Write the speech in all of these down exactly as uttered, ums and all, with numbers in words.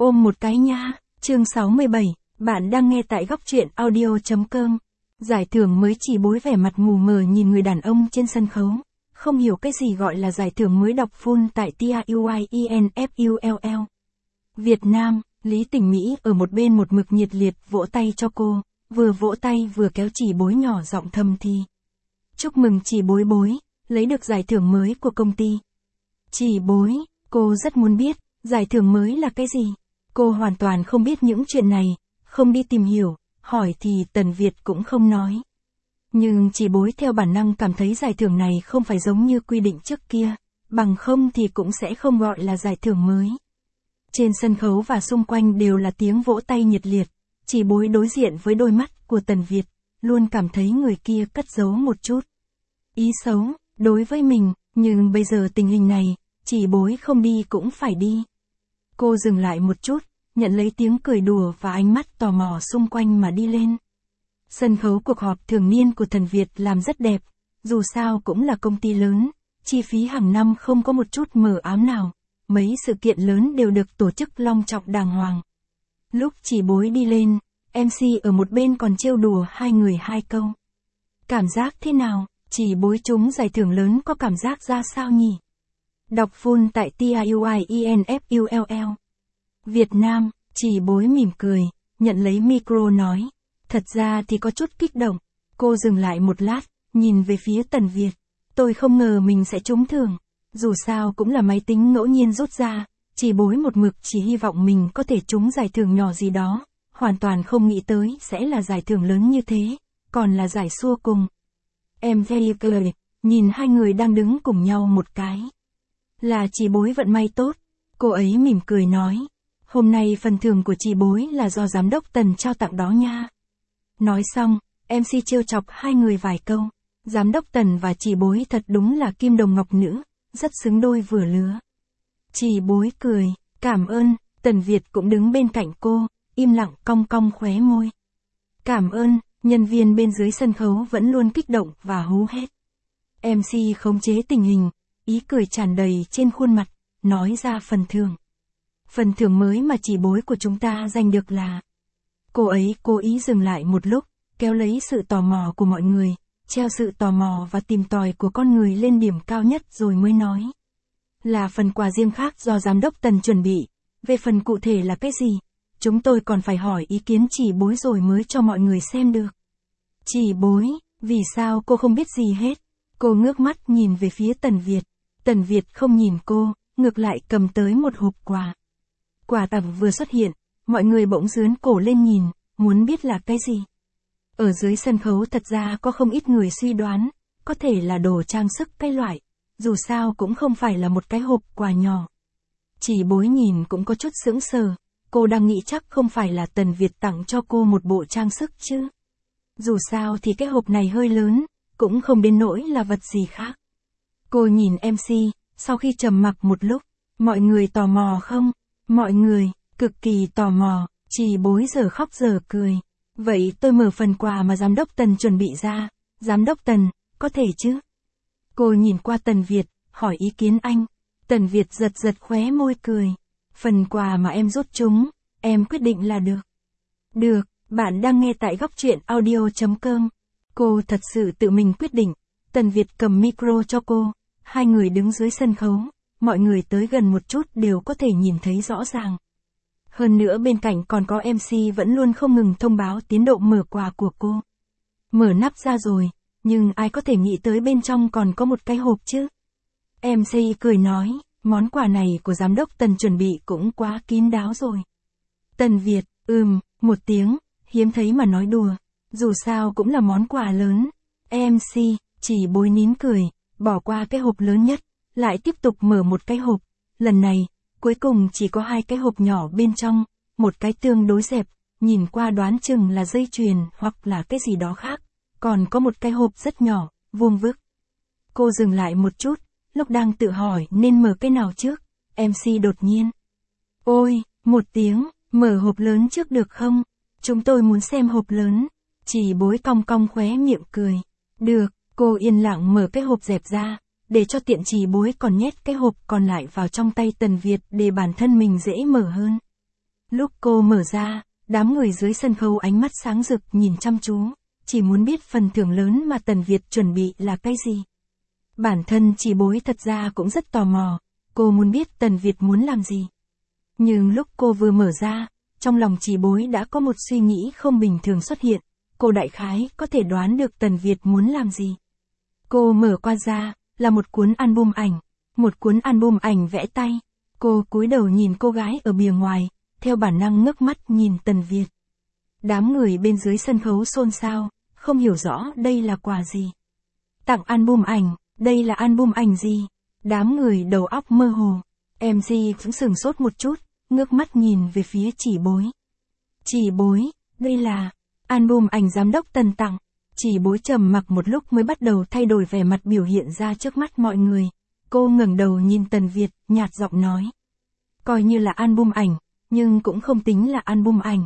Ôm một cái nha, chương sáu mươi bảy, bạn đang nghe tại góc truyện audio.com. Giải thưởng mới. Chỉ Bối vẻ mặt mù mờ nhìn người đàn ông trên sân khấu, không hiểu cái gì gọi là giải thưởng mới. Đọc full tại TIUIENFULL. Việt Nam, Lý Tình Mỹ ở một bên một mực nhiệt liệt vỗ tay cho cô, vừa vỗ tay vừa kéo Chỉ Bối nhỏ giọng thầm thì. Chúc mừng Chỉ Bối Bối, lấy được giải thưởng mới của công ty. Chỉ Bối, cô rất muốn biết, giải thưởng mới là cái gì? Cô hoàn toàn không biết những chuyện này, không đi tìm hiểu, hỏi thì Tần Việt cũng không nói. Nhưng Chỉ Bối theo bản năng cảm thấy giải thưởng này không phải giống như quy định trước kia, bằng không thì cũng sẽ không gọi là giải thưởng mới. Trên sân khấu và xung quanh đều là tiếng vỗ tay nhiệt liệt, Chỉ Bối đối diện với đôi mắt của Tần Việt, luôn cảm thấy người kia cất giấu một chút ý xấu đối với mình, nhưng bây giờ tình hình này, Chỉ Bối không đi cũng phải đi. Cô dừng lại một chút, nhận lấy tiếng cười đùa và ánh mắt tò mò xung quanh mà đi lên. Sân khấu cuộc họp thường niên của Thần Việt làm rất đẹp, dù sao cũng là công ty lớn, chi phí hàng năm không có một chút mờ ám nào, mấy sự kiện lớn đều được tổ chức long trọng đàng hoàng. Lúc Chỉ Bối đi lên, em xê ở một bên còn trêu đùa hai người hai câu. Cảm giác thế nào? Chỉ Bối trúng giải thưởng lớn có cảm giác ra sao nhỉ? Đọc full tại TIUIENFULL. Việt Nam, Chỉ Bối mỉm cười, nhận lấy micro nói. Thật ra thì có chút kích động. Cô dừng lại một lát, nhìn về phía Tần Việt. Tôi không ngờ mình sẽ trúng thưởng. Dù sao cũng là máy tính ngẫu nhiên rút ra. Chỉ Bối một mực chỉ hy vọng mình có thể trúng giải thưởng nhỏ gì đó. Hoàn toàn không nghĩ tới sẽ là giải thưởng lớn như thế. Còn là giải xua cùng. Em very cười, nhìn hai người đang đứng cùng nhau một cái. Là Chỉ Bối vận may tốt. Cô ấy mỉm cười nói. Hôm nay phần thưởng của Chỉ Bối là do giám đốc Tần trao tặng đó nha. Nói xong, em xê trêu chọc hai người vài câu. Giám đốc Tần và Chỉ Bối thật đúng là kim đồng ngọc nữ, rất xứng đôi vừa lứa. Chỉ Bối cười, cảm ơn. Tần Việt cũng đứng bên cạnh cô, im lặng cong cong khóe môi. Cảm ơn. Nhân viên bên dưới sân khấu vẫn luôn kích động và hú hét. em xê khống chế tình hình, ý cười tràn đầy trên khuôn mặt, nói ra phần thưởng. Phần thưởng mới mà Chỉ Bối của chúng ta giành được là... Cô ấy cố ý dừng lại một lúc, kéo lấy sự tò mò của mọi người, treo sự tò mò và tìm tòi của con người lên điểm cao nhất rồi mới nói. Là phần quà riêng khác do giám đốc Tần chuẩn bị. Về phần cụ thể là cái gì? Chúng tôi còn phải hỏi ý kiến Chỉ Bối rồi mới cho mọi người xem được. Chỉ Bối, vì sao cô không biết gì hết? Cô ngước mắt nhìn về phía Tần Việt. Tần Việt không nhìn cô, ngược lại cầm tới một hộp quà. Quà tặng vừa xuất hiện, mọi người bỗng giướn cổ lên nhìn, muốn biết là cái gì. Ở dưới sân khấu thật ra có không ít người suy đoán, có thể là đồ trang sức cái loại, dù sao cũng không phải là một cái hộp quà nhỏ. Chỉ Bối nhìn cũng có chút sững sờ, cô đang nghĩ chắc không phải là Tần Việt tặng cho cô một bộ trang sức chứ. Dù sao thì cái hộp này hơi lớn, cũng không đến nỗi là vật gì khác. Cô nhìn em xê, sau khi trầm mặc một lúc, mọi người tò mò không? Mọi người, cực kỳ tò mò, Chỉ Bối giờ khóc giờ cười. Vậy tôi mở phần quà mà giám đốc Tần chuẩn bị ra. Giám đốc Tần, có thể chứ? Cô nhìn qua Tần Việt, hỏi ý kiến anh. Tần Việt giật giật khóe môi cười. Phần quà mà em rút chúng, em quyết định là được. Được, bạn đang nghe tại góc truyện audio.com. Cô thật sự tự mình quyết định. Tần Việt cầm micro cho cô. Hai người đứng dưới sân khấu. Mọi người tới gần một chút đều có thể nhìn thấy rõ ràng. Hơn nữa bên cạnh còn có em xê vẫn luôn không ngừng thông báo tiến độ mở quà của cô. Mở nắp ra rồi, nhưng ai có thể nghĩ tới bên trong còn có một cái hộp chứ? em xê cười nói, món quà này của giám đốc Tần chuẩn bị cũng quá kín đáo rồi. Tần Việt, ừm, một tiếng, hiếm thấy mà nói đùa, dù sao cũng là món quà lớn. em xê, Chỉ Bối nín cười, bỏ qua cái hộp lớn nhất, lại tiếp tục mở một cái hộp, lần này, cuối cùng chỉ có hai cái hộp nhỏ bên trong, một cái tương đối dẹp, nhìn qua đoán chừng là dây chuyền hoặc là cái gì đó khác, còn có một cái hộp rất nhỏ, vuông vức. Cô dừng lại một chút, lúc đang tự hỏi nên mở cái nào trước, em xê đột nhiên. Ôi, một tiếng, mở hộp lớn trước được không? Chúng tôi muốn xem hộp lớn. Chỉ Bối cong cong khóe miệng cười. Được, cô yên lặng mở cái hộp dẹp ra, để cho tiện Chỉ Bối còn nhét cái hộp còn lại vào trong tay Tần Việt để bản thân mình dễ mở hơn. Lúc cô mở ra, đám người dưới sân khấu ánh mắt sáng rực nhìn chăm chú, chỉ muốn biết phần thưởng lớn mà Tần Việt chuẩn bị là cái gì. Bản thân Chỉ Bối thật ra cũng rất tò mò, cô muốn biết Tần Việt muốn làm gì. Nhưng lúc cô vừa mở ra, trong lòng Chỉ Bối đã có một suy nghĩ không bình thường xuất hiện, cô đại khái có thể đoán được Tần Việt muốn làm gì. Cô mở qua ra, là một cuốn album ảnh, một cuốn album ảnh vẽ tay. Cô cúi đầu nhìn cô gái ở bìa ngoài, theo bản năng ngước mắt nhìn Tần Việt. Đám người bên dưới sân khấu xôn xao, không hiểu rõ đây là quà gì. Tặng album ảnh, đây là album ảnh gì? Đám người đầu óc mơ hồ. em xê cũng sửng sốt một chút, ngước mắt nhìn về phía Chỉ Bối. Chỉ Bối, đây là album ảnh giám đốc Tần tặng. Chỉ Bối trầm mặc một lúc mới bắt đầu thay đổi vẻ mặt biểu hiện ra trước mắt mọi người. Cô ngẩng đầu nhìn Tần Việt, nhạt giọng nói. Coi như là album ảnh, nhưng cũng không tính là album ảnh.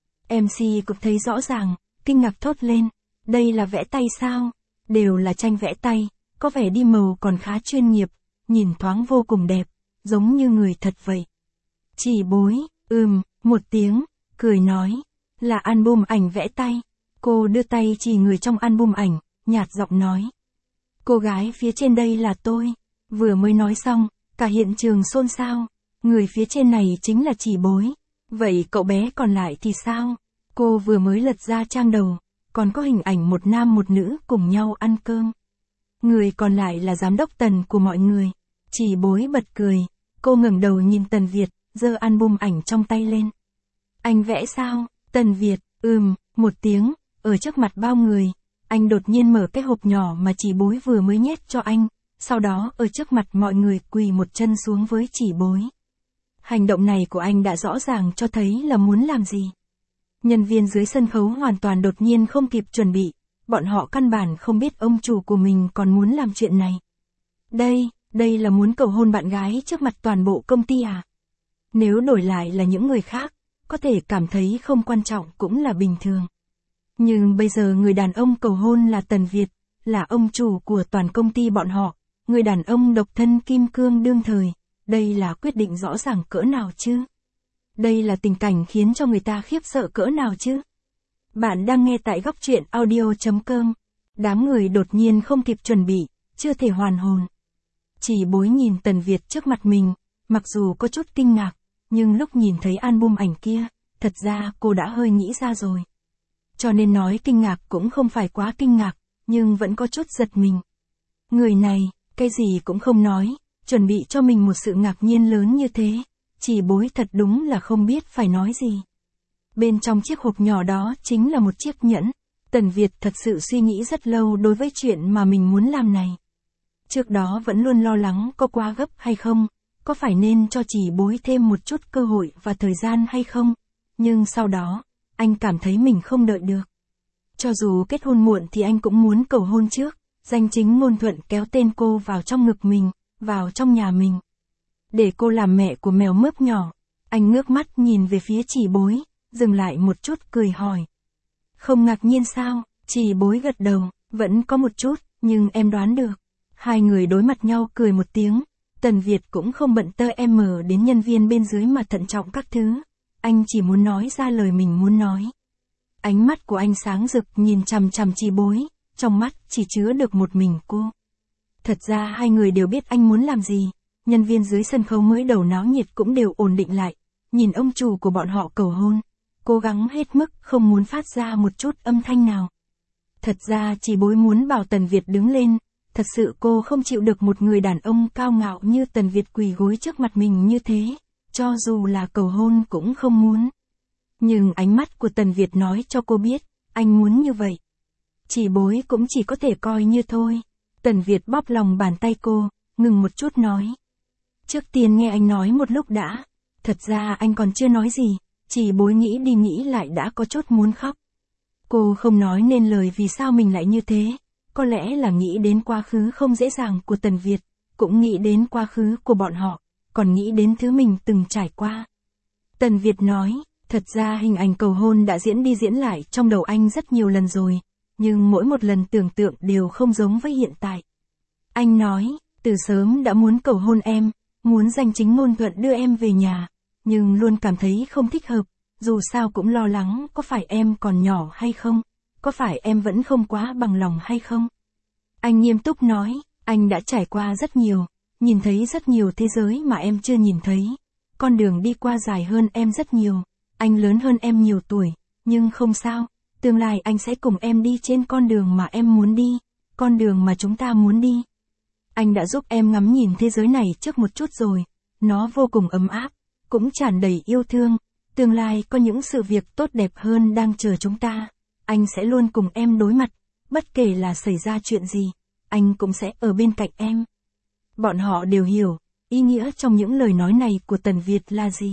em xê cũng thấy rõ ràng, kinh ngạc thốt lên. Đây là vẽ tay sao? Đều là tranh vẽ tay, có vẻ đi màu còn khá chuyên nghiệp, nhìn thoáng vô cùng đẹp, giống như người thật vậy. Chỉ Bối, ừm, một tiếng, cười nói. Là album ảnh vẽ tay. Cô đưa tay chỉ người trong album ảnh, nhạt giọng nói. Cô gái phía trên đây là tôi. Vừa mới nói xong, cả hiện trường xôn xao. Người phía trên này chính là Chỉ Bối. Vậy cậu bé còn lại thì sao? Cô vừa mới lật ra trang đầu, còn có hình ảnh một nam một nữ cùng nhau ăn cơm. Người còn lại là giám đốc Tần của mọi người. Chỉ Bối bật cười. Cô ngẩng đầu nhìn Tần Việt, giơ album ảnh trong tay lên. Anh vẽ sao? Tần Việt, ừm, một tiếng, ở trước mặt bao người. Anh đột nhiên mở cái hộp nhỏ mà Chỉ Bối vừa mới nhét cho anh. Sau đó ở trước mặt mọi người quỳ một chân xuống với Chỉ Bối. Hành động này của anh đã rõ ràng cho thấy là muốn làm gì. Nhân viên dưới sân khấu hoàn toàn đột nhiên không kịp chuẩn bị. Bọn họ căn bản không biết ông chủ của mình còn muốn làm chuyện này. Đây, đây là muốn cầu hôn bạn gái trước mặt toàn bộ công ty à? Nếu đổi lại là những người khác, có thể cảm thấy không quan trọng cũng là bình thường. Nhưng bây giờ người đàn ông cầu hôn là Tần Việt, là ông chủ của toàn công ty bọn họ, người đàn ông độc thân kim cương đương thời. Đây là quyết định rõ ràng cỡ nào chứ? Đây là tình cảnh khiến cho người ta khiếp sợ cỡ nào chứ? Bạn đang nghe tại góc truyện audio chấm com. Đám người đột nhiên không kịp chuẩn bị, chưa thể hoàn hồn. Chỉ Bối nhìn Tần Việt trước mặt mình, mặc dù có chút kinh ngạc, nhưng lúc nhìn thấy album ảnh kia, thật ra cô đã hơi nghĩ ra rồi. Cho nên nói kinh ngạc cũng không phải quá kinh ngạc, nhưng vẫn có chút giật mình. Người này, cái gì cũng không nói, chuẩn bị cho mình một sự ngạc nhiên lớn như thế. Chỉ Bối thật đúng là không biết phải nói gì. Bên trong chiếc hộp nhỏ đó chính là một chiếc nhẫn. Tần Việt thật sự suy nghĩ rất lâu đối với chuyện mà mình muốn làm này. Trước đó vẫn luôn lo lắng có quá gấp hay không, có phải nên cho Chỉ Bối thêm một chút cơ hội và thời gian hay không. Nhưng sau đó, anh cảm thấy mình không đợi được. Cho dù kết hôn muộn thì anh cũng muốn cầu hôn trước, danh chính ngôn thuận kéo tên cô vào trong ngực mình, vào trong nhà mình. Để cô làm mẹ của mèo mướp nhỏ. Anh ngước mắt nhìn về phía Chỉ Bối, dừng lại một chút cười hỏi. Không ngạc nhiên sao? Chỉ Bối gật đầu, vẫn có một chút, nhưng em đoán được. Hai người đối mặt nhau cười một tiếng. Tần Việt cũng không bận tơ em mở đến nhân viên bên dưới mà thận trọng các thứ. Anh chỉ muốn nói ra lời mình muốn nói. Ánh mắt của anh sáng rực nhìn chằm chằm Chỉ Bối, trong mắt chỉ chứa được một mình cô. Thật ra hai người đều biết anh muốn làm gì. Nhân viên dưới sân khấu mới đầu náo nhiệt cũng đều ổn định lại. Nhìn ông chủ của bọn họ cầu hôn, cố gắng hết mức không muốn phát ra một chút âm thanh nào. Thật ra Chỉ Bối muốn bảo Tần Việt đứng lên. Thật sự cô không chịu được một người đàn ông cao ngạo như Tần Việt quỳ gối trước mặt mình như thế. Cho dù là cầu hôn cũng không muốn. Nhưng ánh mắt của Tần Việt nói cho cô biết, anh muốn như vậy. Chỉ Bối cũng chỉ có thể coi như thôi. Tần Việt bóp lòng bàn tay cô, ngừng một chút nói. Trước tiên nghe anh nói một lúc đã. Thật ra anh còn chưa nói gì. Chỉ Bối nghĩ đi nghĩ lại đã có chút muốn khóc. Cô không nói nên lời vì sao mình lại như thế. Có lẽ là nghĩ đến quá khứ không dễ dàng của Tần Việt, cũng nghĩ đến quá khứ của bọn họ, còn nghĩ đến thứ mình từng trải qua. Tần Việt nói, thật ra hình ảnh cầu hôn đã diễn đi diễn lại trong đầu anh rất nhiều lần rồi, nhưng mỗi một lần tưởng tượng đều không giống với hiện tại. Anh nói, từ sớm đã muốn cầu hôn em, muốn danh chính ngôn thuận đưa em về nhà, nhưng luôn cảm thấy không thích hợp, dù sao cũng lo lắng có phải em còn nhỏ hay không, có phải em vẫn không quá bằng lòng hay không. Anh nghiêm túc nói, anh đã trải qua rất nhiều, nhìn thấy rất nhiều thế giới mà em chưa nhìn thấy. Con đường đi qua dài hơn em rất nhiều, anh lớn hơn em nhiều tuổi, nhưng không sao, tương lai anh sẽ cùng em đi trên con đường mà em muốn đi, con đường mà chúng ta muốn đi. Anh đã giúp em ngắm nhìn thế giới này trước một chút rồi, nó vô cùng ấm áp, cũng tràn đầy yêu thương, tương lai có những sự việc tốt đẹp hơn đang chờ chúng ta, anh sẽ luôn cùng em đối mặt, bất kể là xảy ra chuyện gì, anh cũng sẽ ở bên cạnh em. Bọn họ đều hiểu, ý nghĩa trong những lời nói này của Tần Việt là gì.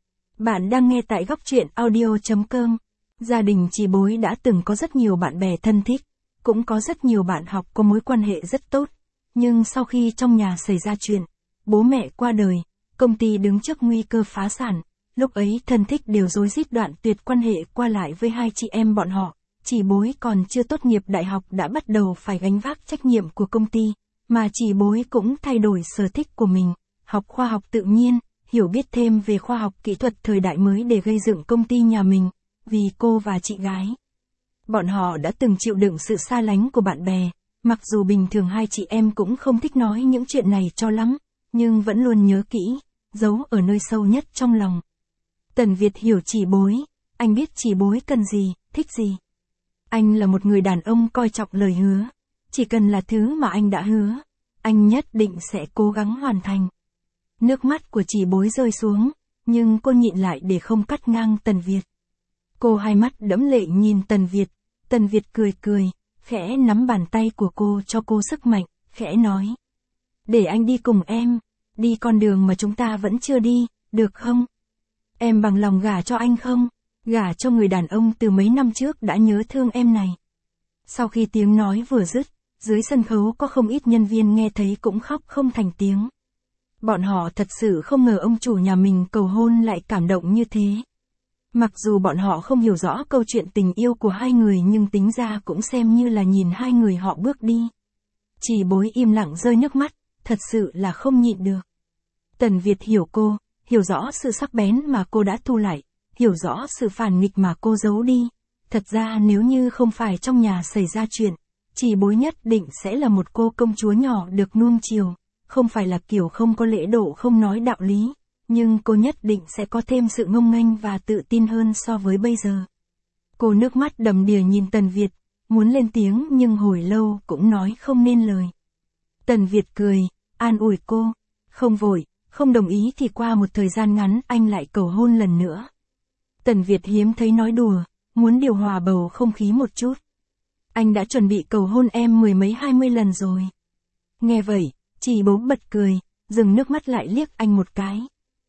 Bạn đang nghe tại góc truyện audio chấm com. Gia đình chị Bối đã từng có rất nhiều bạn bè thân thích, cũng có rất nhiều bạn học có mối quan hệ rất tốt. Nhưng sau khi trong nhà xảy ra chuyện, bố mẹ qua đời, công ty đứng trước nguy cơ phá sản, lúc ấy thân thích đều rối rít đoạn tuyệt quan hệ qua lại với hai chị em bọn họ. Chị Bối còn chưa tốt nghiệp đại học đã bắt đầu phải gánh vác trách nhiệm của công ty, mà chị Bối cũng thay đổi sở thích của mình, học khoa học tự nhiên, hiểu biết thêm về khoa học kỹ thuật thời đại mới để gây dựng công ty nhà mình, vì cô và chị gái. Bọn họ đã từng chịu đựng sự xa lánh của bạn bè, mặc dù bình thường hai chị em cũng không thích nói những chuyện này cho lắm, nhưng vẫn luôn nhớ kỹ, giấu ở nơi sâu nhất trong lòng. Tần Việt hiểu chị Bối, anh biết chị Bối cần gì, thích gì. Anh là một người đàn ông coi trọng lời hứa, chỉ cần là thứ mà anh đã hứa, anh nhất định sẽ cố gắng hoàn thành. Nước mắt của chị Bối rơi xuống, nhưng cô nhịn lại để không cắt ngang Tần Việt. Cô hai mắt đẫm lệ nhìn Tần Việt, Tần Việt cười cười, khẽ nắm bàn tay của cô cho cô sức mạnh, khẽ nói. Để anh đi cùng em, đi con đường mà chúng ta vẫn chưa đi, được không? Em bằng lòng gả cho anh không? Gả cho người đàn ông từ mấy năm trước đã nhớ thương em này. Sau khi tiếng nói vừa dứt, dưới sân khấu có không ít nhân viên nghe thấy cũng khóc không thành tiếng. Bọn họ thật sự không ngờ ông chủ nhà mình cầu hôn lại cảm động như thế. Mặc dù bọn họ không hiểu rõ câu chuyện tình yêu của hai người nhưng tính ra cũng xem như là nhìn hai người họ bước đi. Chị Bối im lặng rơi nước mắt, thật sự là không nhịn được. Tần Việt hiểu cô, hiểu rõ sự sắc bén mà cô đã thu lại, hiểu rõ sự phản nghịch mà cô giấu đi. Thật ra nếu như không phải trong nhà xảy ra chuyện, chị Bối nhất định sẽ là một cô công chúa nhỏ được nuông chiều, không phải là kiểu không có lễ độ không nói đạo lý, nhưng cô nhất định sẽ có thêm sự ngông nghênh và tự tin hơn so với bây giờ. Cô nước mắt đầm đìa nhìn Tần Việt, muốn lên tiếng nhưng hồi lâu cũng nói không nên lời. Tần Việt cười, an ủi cô, không vội, không đồng ý thì qua một thời gian ngắn anh lại cầu hôn lần nữa. Tần Việt hiếm thấy nói đùa, muốn điều hòa bầu không khí một chút. Anh đã chuẩn bị cầu hôn em mười mấy hai mươi lần rồi. Nghe vậy, chị Bố bật cười, dừng nước mắt lại liếc anh một cái.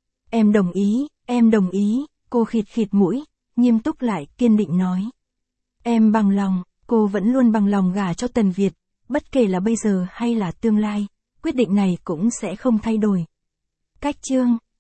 Em đồng ý, em đồng ý, cô khịt khịt mũi, nghiêm túc lại kiên định nói. Em bằng lòng, cô vẫn luôn bằng lòng gả cho Tần Việt, bất kể là bây giờ hay là tương lai, quyết định này cũng sẽ không thay đổi. Cách chương